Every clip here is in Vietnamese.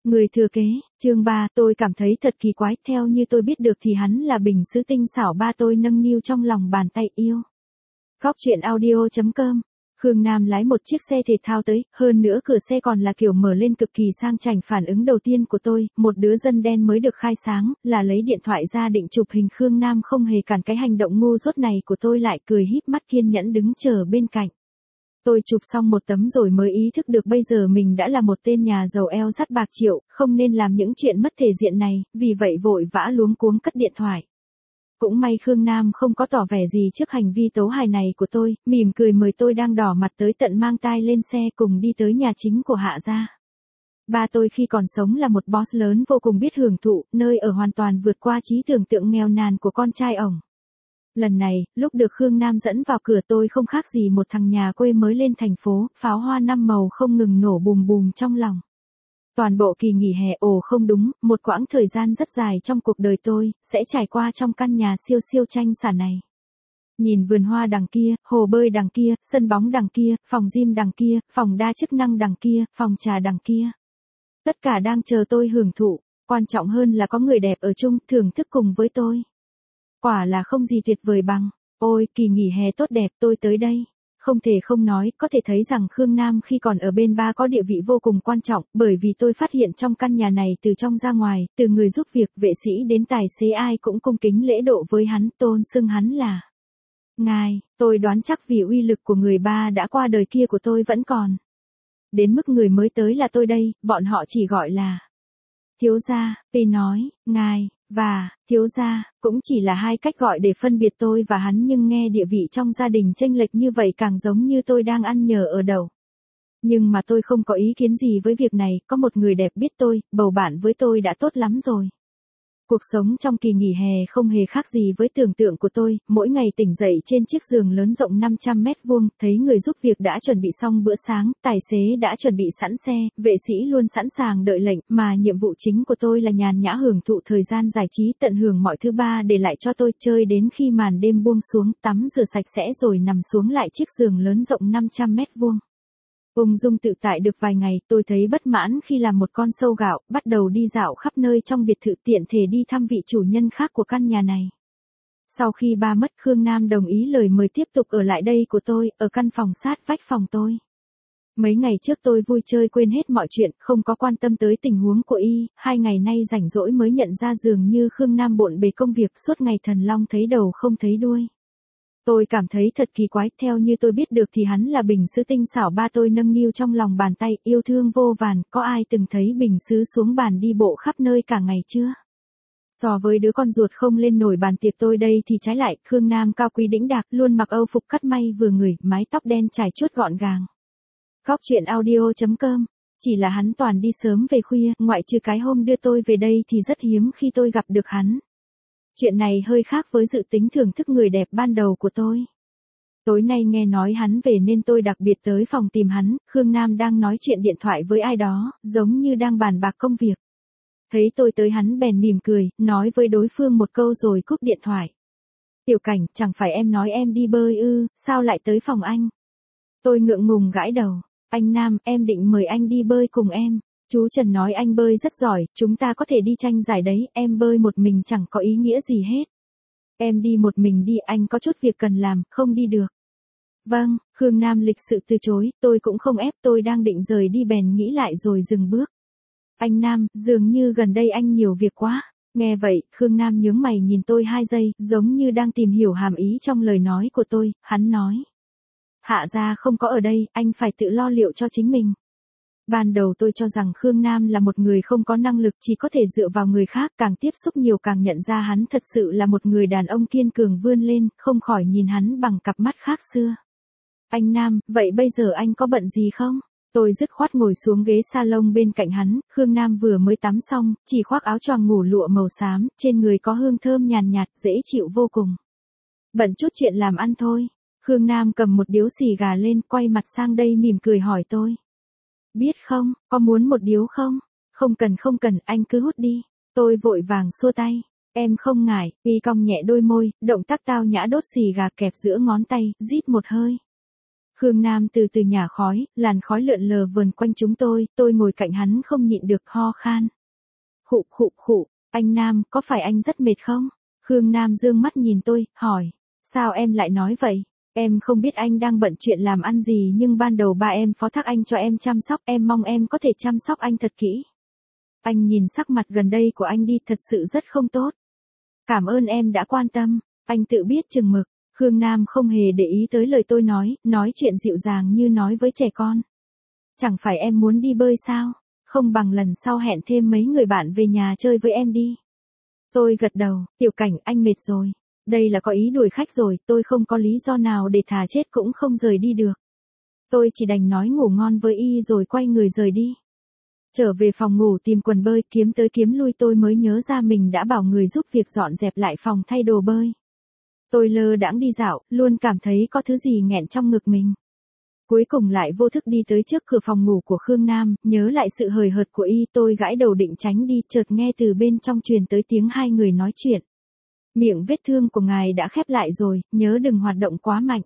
Người thừa kế, chương 3, tôi cảm thấy thật kỳ quái, theo như tôi biết được thì hắn là bình sứ tinh xảo ba tôi nâng niu trong lòng bàn tay yêu. Góc truyện audio.com. Khương Nam lái một chiếc xe thể thao tới, hơn nữa cửa xe còn là kiểu mở lên cực kỳ sang chảnh. Phản ứng đầu tiên của tôi, một đứa dân đen mới được khai sáng, là lấy điện thoại ra định chụp hình. Khương Nam không hề cản cái hành động ngu dốt này của tôi, lại cười híp mắt kiên nhẫn đứng chờ bên cạnh. Tôi chụp xong một tấm rồi mới ý thức được bây giờ mình đã là một tên nhà giàu eo sắt bạc triệu, không nên làm những chuyện mất thể diện này, vì vậy vội vã luống cuống cất điện thoại. Cũng may Khương Nam không có tỏ vẻ gì trước hành vi tấu hài này của tôi, mỉm cười mời tôi đang đỏ mặt tới tận mang tai lên xe cùng đi tới nhà chính của Hạ gia. Ba tôi khi còn sống là một boss lớn vô cùng biết hưởng thụ, nơi ở hoàn toàn vượt qua trí tưởng tượng nghèo nàn của con trai ổng. Lần này, lúc được Khương Nam dẫn vào cửa tôi không khác gì một thằng nhà quê mới lên thành phố, pháo hoa năm màu không ngừng nổ bùm bùm trong lòng. Toàn bộ kỳ nghỉ hè, không đúng, một quãng thời gian rất dài trong cuộc đời tôi, sẽ trải qua trong căn nhà siêu siêu tranh xả này. Nhìn vườn hoa đằng kia, hồ bơi đằng kia, sân bóng đằng kia, phòng gym đằng kia, phòng đa chức năng đằng kia, phòng trà đằng kia. Tất cả đang chờ tôi hưởng thụ, quan trọng hơn là có người đẹp ở chung, thưởng thức cùng với tôi. Quả là không gì tuyệt vời bằng. Ôi, kỳ nghỉ hè tốt đẹp, tôi tới đây. Không thể không nói, có thể thấy rằng Khương Nam khi còn ở bên ba có địa vị vô cùng quan trọng, bởi vì tôi phát hiện trong căn nhà này từ trong ra ngoài, từ người giúp việc, vệ sĩ đến tài xế ai cũng cung kính lễ độ với hắn, tôn xưng hắn là ngài. Tôi đoán chắc vì uy lực của người ba đã qua đời kia của tôi vẫn còn. Đến mức người mới tới là tôi đây, bọn họ chỉ gọi là thiếu gia. Tôi nói, ngài và thiếu gia cũng chỉ là hai cách gọi để phân biệt tôi và hắn, nhưng nghe địa vị trong gia đình chênh lệch như vậy càng giống như tôi đang ăn nhờ ở đậu. Nhưng mà tôi không có ý kiến gì với việc này, có một người đẹp biết tôi, bầu bạn với tôi đã tốt lắm rồi. Cuộc sống trong kỳ nghỉ hè không hề khác gì với tưởng tượng của tôi, mỗi ngày tỉnh dậy trên chiếc giường lớn rộng 500 mét vuông, thấy người giúp việc đã chuẩn bị xong bữa sáng, tài xế đã chuẩn bị sẵn xe, vệ sĩ luôn sẵn sàng đợi lệnh, mà nhiệm vụ chính của tôi là nhàn nhã hưởng thụ thời gian giải trí, tận hưởng mọi thứ ba để lại cho tôi, chơi đến khi màn đêm buông xuống, tắm rửa sạch sẽ rồi nằm xuống lại chiếc giường lớn rộng 500 mét vuông. Ung dung tự tại được vài ngày, tôi thấy bất mãn khi làm một con sâu gạo, bắt đầu đi dạo khắp nơi trong biệt thự, tiện thể đi thăm vị chủ nhân khác của căn nhà này. Sau khi ba mất, Khương Nam đồng ý lời mời tiếp tục ở lại đây của tôi, ở căn phòng sát vách phòng tôi. Mấy ngày trước tôi vui chơi quên hết mọi chuyện, không có quan tâm tới tình huống của y, 2 ngày nay rảnh rỗi mới nhận ra dường như Khương Nam bộn bề công việc, suốt ngày thần long thấy đầu không thấy đuôi. Tôi cảm thấy thật kỳ quái, theo như tôi biết được thì hắn là bình sứ tinh xảo ba tôi nâng niu trong lòng bàn tay, yêu thương vô vàn, có ai từng thấy bình sứ xuống bàn đi bộ khắp nơi cả ngày chưa? So với đứa con ruột không lên nổi bàn tiệc tôi đây thì trái lại, Khương Nam cao quý đĩnh đạc, luôn mặc âu phục cắt may vừa người, mái tóc đen trải chuốt gọn gàng. Góc truyện audio.com. Chỉ là hắn toàn đi sớm về khuya, ngoại trừ cái hôm đưa tôi về đây thì rất hiếm khi tôi gặp được hắn. Chuyện này hơi khác với dự tính thưởng thức người đẹp ban đầu của tôi. Tối nay nghe nói hắn về nên tôi đặc biệt tới phòng tìm hắn, Khương Nam đang nói chuyện điện thoại với ai đó, giống như đang bàn bạc công việc. Thấy tôi tới hắn bèn mỉm cười, nói với đối phương một câu rồi cúp điện thoại. Tiểu Cảnh, chẳng phải em nói em đi bơi ư, sao lại tới phòng anh? Tôi ngượng ngùng gãi đầu. Anh Nam, em định mời anh đi bơi cùng em. Chú Trần nói anh bơi rất giỏi, chúng ta có thể đi tranh giải đấy, em bơi một mình chẳng có ý nghĩa gì hết. Em đi một mình đi, anh có chút việc cần làm, không đi được. Vâng, Khương Nam lịch sự từ chối, tôi cũng không ép, tôi đang định rời đi bèn nghĩ lại rồi dừng bước. Anh Nam, dường như gần đây anh nhiều việc quá. Nghe vậy, Khương Nam nhướng mày nhìn tôi 2 giây, giống như đang tìm hiểu hàm ý trong lời nói của tôi, hắn nói. Hạ gia không có ở đây, anh phải tự lo liệu cho chính mình. Ban đầu tôi cho rằng Khương Nam là một người không có năng lực, chỉ có thể dựa vào người khác, càng tiếp xúc nhiều càng nhận ra hắn thật sự là một người đàn ông kiên cường vươn lên, không khỏi nhìn hắn bằng cặp mắt khác xưa. Anh Nam, vậy bây giờ anh có bận gì không? Tôi dứt khoát ngồi xuống ghế salon bên cạnh hắn, Khương Nam vừa mới tắm xong, chỉ khoác áo choàng ngủ lụa màu xám, trên người có hương thơm nhàn nhạt, dễ chịu vô cùng. Bận chút chuyện làm ăn thôi. Khương Nam cầm một điếu xì gà lên, quay mặt sang đây mỉm cười hỏi tôi. Biết không, có muốn một điếu không? Không cần, anh cứ hút đi. Tôi vội vàng xua tay. Em không ngại, y cong nhẹ đôi môi, động tác tao nhã đốt xì gà kẹp giữa ngón tay, rít một hơi. Khương Nam từ từ nhả khói, làn khói lượn lờ vờn quanh chúng tôi ngồi cạnh hắn không nhịn được ho khan. Khụ khụ khụ, anh Nam, có phải anh rất mệt không? Khương Nam dương mắt nhìn tôi, hỏi, sao em lại nói vậy? Em không biết anh đang bận chuyện làm ăn gì nhưng ban đầu ba em phó thác anh cho em chăm sóc, em mong em có thể chăm sóc anh thật kỹ. Anh nhìn sắc mặt gần đây của anh đi thật sự rất không tốt. Cảm ơn em đã quan tâm, anh tự biết chừng mực. Khương Nam không hề để ý tới lời tôi nói chuyện dịu dàng như nói với trẻ con. Chẳng phải em muốn đi bơi sao? Không bằng lần sau hẹn thêm mấy người bạn về nhà chơi với em đi. Tôi gật đầu, Tiểu Cảnh, anh mệt rồi. Đây là có ý đuổi khách rồi, tôi không có lý do nào để thà chết cũng không rời đi được. Tôi chỉ đành nói ngủ ngon với y rồi quay người rời đi. Trở về phòng ngủ tìm quần bơi, kiếm tới kiếm lui tôi mới nhớ ra mình đã bảo người giúp việc dọn dẹp lại phòng thay đồ bơi. Tôi lơ đãng đi dạo, luôn cảm thấy có thứ gì nghẹn trong ngực mình. Cuối cùng lại vô thức đi tới trước cửa phòng ngủ của Khương Nam, nhớ lại sự hời hợt của y, tôi gãi đầu định tránh đi, chợt nghe từ bên trong truyền tới tiếng hai người nói chuyện. Miệng vết thương của ngài đã khép lại rồi, nhớ đừng hoạt động quá mạnh.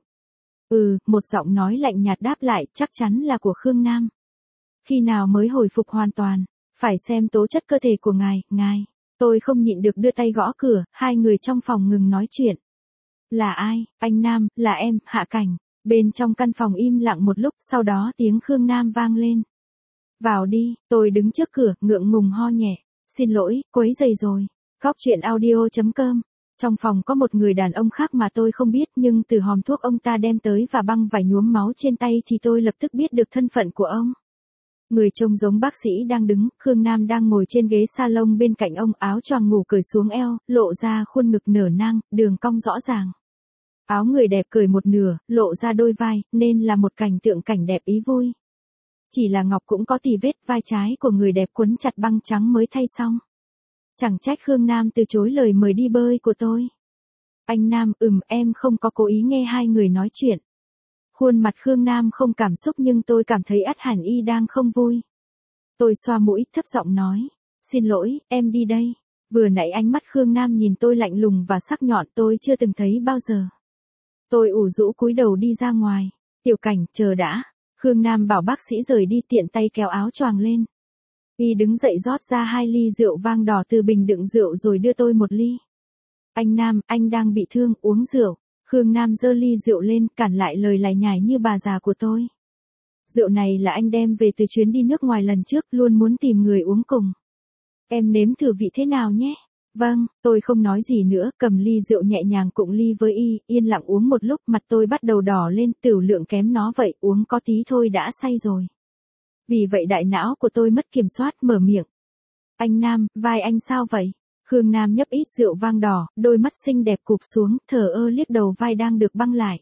Một giọng nói lạnh nhạt đáp lại, chắc chắn là của Khương Nam. Khi nào mới hồi phục hoàn toàn? Phải xem tố chất cơ thể của ngài. Tôi không nhịn được đưa tay gõ cửa, hai người trong phòng ngừng nói chuyện. Là ai? Anh Nam, là em, Hạ Cảnh. Bên trong căn phòng im lặng một lúc, sau đó tiếng Khương Nam vang lên. Vào đi, tôi đứng trước cửa, ngượng ngùng ho nhẹ. Xin lỗi, quấy rầy rồi. Góc chuyện audio.com. Trong phòng có một người đàn ông khác mà tôi không biết, nhưng từ hòm thuốc ông ta đem tới và băng vải nhuốm máu trên tay thì tôi lập tức biết được thân phận của ông. Người trông giống bác sĩ đang đứng, Khương Nam đang ngồi trên ghế salon bên cạnh ông, áo choàng ngủ cởi xuống eo, lộ ra khuôn ngực nở nang, đường cong rõ ràng. Áo người đẹp cởi một nửa, lộ ra đôi vai, nên là một cảnh tượng cảnh đẹp ý vui. Chỉ là ngọc cũng có tì vết, vai trái của người đẹp quấn chặt băng trắng mới thay xong. Chẳng trách Khương Nam từ chối lời mời đi bơi của tôi. Anh Nam, em không có cố ý nghe hai người nói chuyện. Khuôn mặt Khương Nam không cảm xúc nhưng tôi cảm thấy ắt hẳn y đang không vui. Tôi xoa mũi, thấp giọng nói. Xin lỗi, em đi đây. Vừa nãy ánh mắt Khương Nam nhìn tôi lạnh lùng và sắc nhọn, tôi chưa từng thấy bao giờ. Tôi ủ rũ cúi đầu đi ra ngoài. Tiểu Cảnh, chờ đã. Khương Nam bảo bác sĩ rời đi, tiện tay kéo áo choàng lên. Y đứng dậy rót ra 2 ly rượu vang đỏ từ bình đựng rượu rồi đưa tôi 1 ly. Anh Nam, anh đang bị thương, uống rượu. Khương Nam giơ ly rượu lên, cản lại lời lải nhải như bà già của tôi. Rượu này là anh đem về từ chuyến đi nước ngoài lần trước, luôn muốn tìm người uống cùng. Em nếm thử vị thế nào nhé. Vâng, tôi không nói gì nữa, cầm ly rượu nhẹ nhàng cụng ly với y, yên lặng uống một lúc, mặt tôi bắt đầu đỏ lên, tửu lượng kém nó vậy, uống có tí thôi đã say rồi. Vì vậy đại não của tôi mất kiểm soát, mở miệng. Anh Nam, vai anh sao vậy? Khương Nam nhấp ít rượu vang đỏ, đôi mắt xinh đẹp cụp xuống, thờ ơ liếc đầu vai đang được băng lại.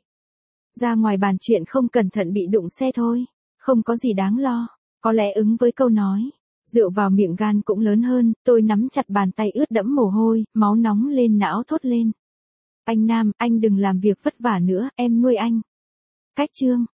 Ra ngoài bàn chuyện không cẩn thận bị đụng xe thôi, không có gì đáng lo. Có lẽ ứng với câu nói, rượu vào miệng gan cũng lớn hơn, tôi nắm chặt bàn tay ướt đẫm mồ hôi, máu nóng lên não thốt lên. Anh Nam, anh đừng làm việc vất vả nữa, em nuôi anh. Cách chương.